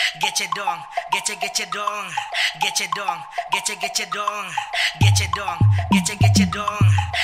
Gece dong, gece dong, gece dong, gece dong, gece dong, gece dong,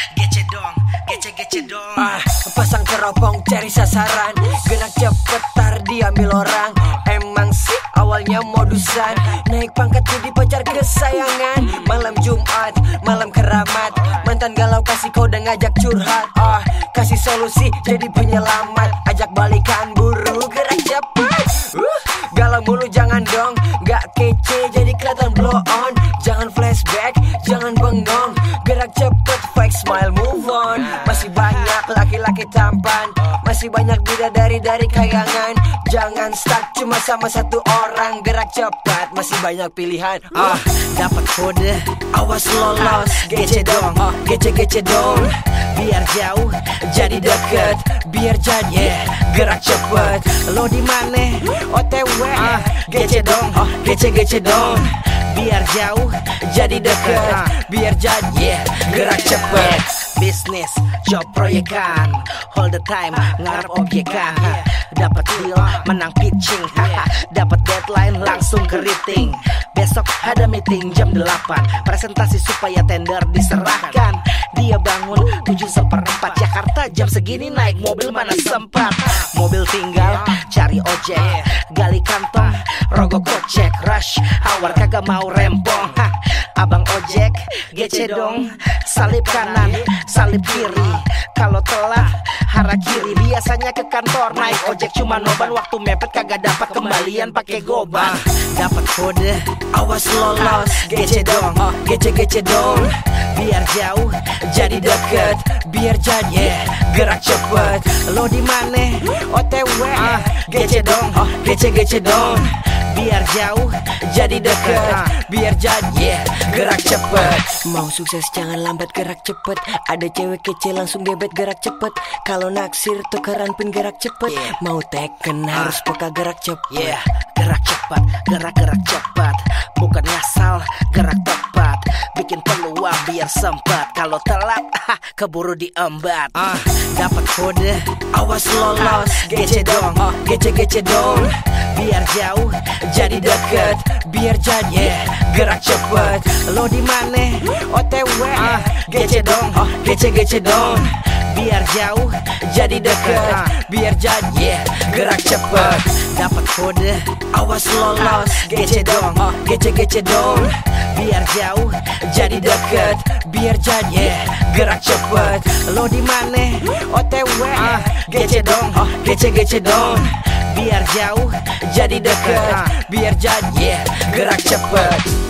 gece dong. Pasang teropong cari sasaran, gerak cepet tar diambil orang. Emang sih awalnya modusan, naik pangkat jadi pacar kesayangan. Malam Jumat, malam keramat, mantan galau kasih kode ngajak curhat. Kasih solusi jadi penyelamat, ajak balikan buru gerak cepet. Galau mulu jangan dong, gak kece jadi kelihatan blow on. Jangan flashback, jangan bengong, gerak cepet, fake smile, move on. Masih banyak laki-laki tampan, masih banyak bidadari dari kayangan. Jangan stuck cuma sama satu orang, gerak cepat, masih banyak pilihan. Dapat kode, Awas lolos, gece dong, gece dong. biar jauh jadi deket, Biar jadi gerak cepet. Lo di mana? OTW, Gece dong, gece dong. biar jauh jadi deket, Biar jadi gerak cepet. Bisnis, job proyekan, all the time ngarep objekan. Dapat deal, menang pitching, dapat deadline langsung keriting. Besok ada meeting jam 8, presentasi supaya tender diserahkan. Dia bangun 7:15, Jakarta jam segini naik mobil mana sempat. Mobil tinggal, cari ojek, gali kantong, rogoh kocek. Rush hour kagak mau rempong, abang ojek gece dong. Salip kanan, salip kiri, kalau telat hara kiri. Biasanya ke kantor naik ojek cuma noban, waktu mepet kagak dapat kembalian pakai goban. Dapat kode, Awas lolos, gece dong, gece dong. biar jauh jadi deket, Biar jadi gerak cepet. Lo di mana? OTW, Gece dong, gece dong. biar jauh jadi deket, Biar jadi gerak cepet. Mau sukses jangan lambat, gerak cepet. Ada cewek kecil langsung gebet, gerak cepet. Kalau naksir tukeran pun gerak cepet. Mau teken harus peka, gerak cepet. Gerak cepat, gerak cepat, bukan ngasal, gerak tepat. Bikin peluang biar sempat, kalau telat keburu diembat. Dapat kode, Awas lolos, gece dong, gece dong. biar jauh jadi deket, Biar jadi gerak cepet. Lo di mana? OTW, Gece dong, gece dong. biar jauh jadi deket, Biar jadi gerak cepet. Dapat kode, Awas lolos, gece dong, gece dong. biar jauh jadi deket, Biar jadi gerak cepet. Lo di mana? OTW, Gece dong, gece dong. biar jauh jadi deket, Biar jadi gerak cepet.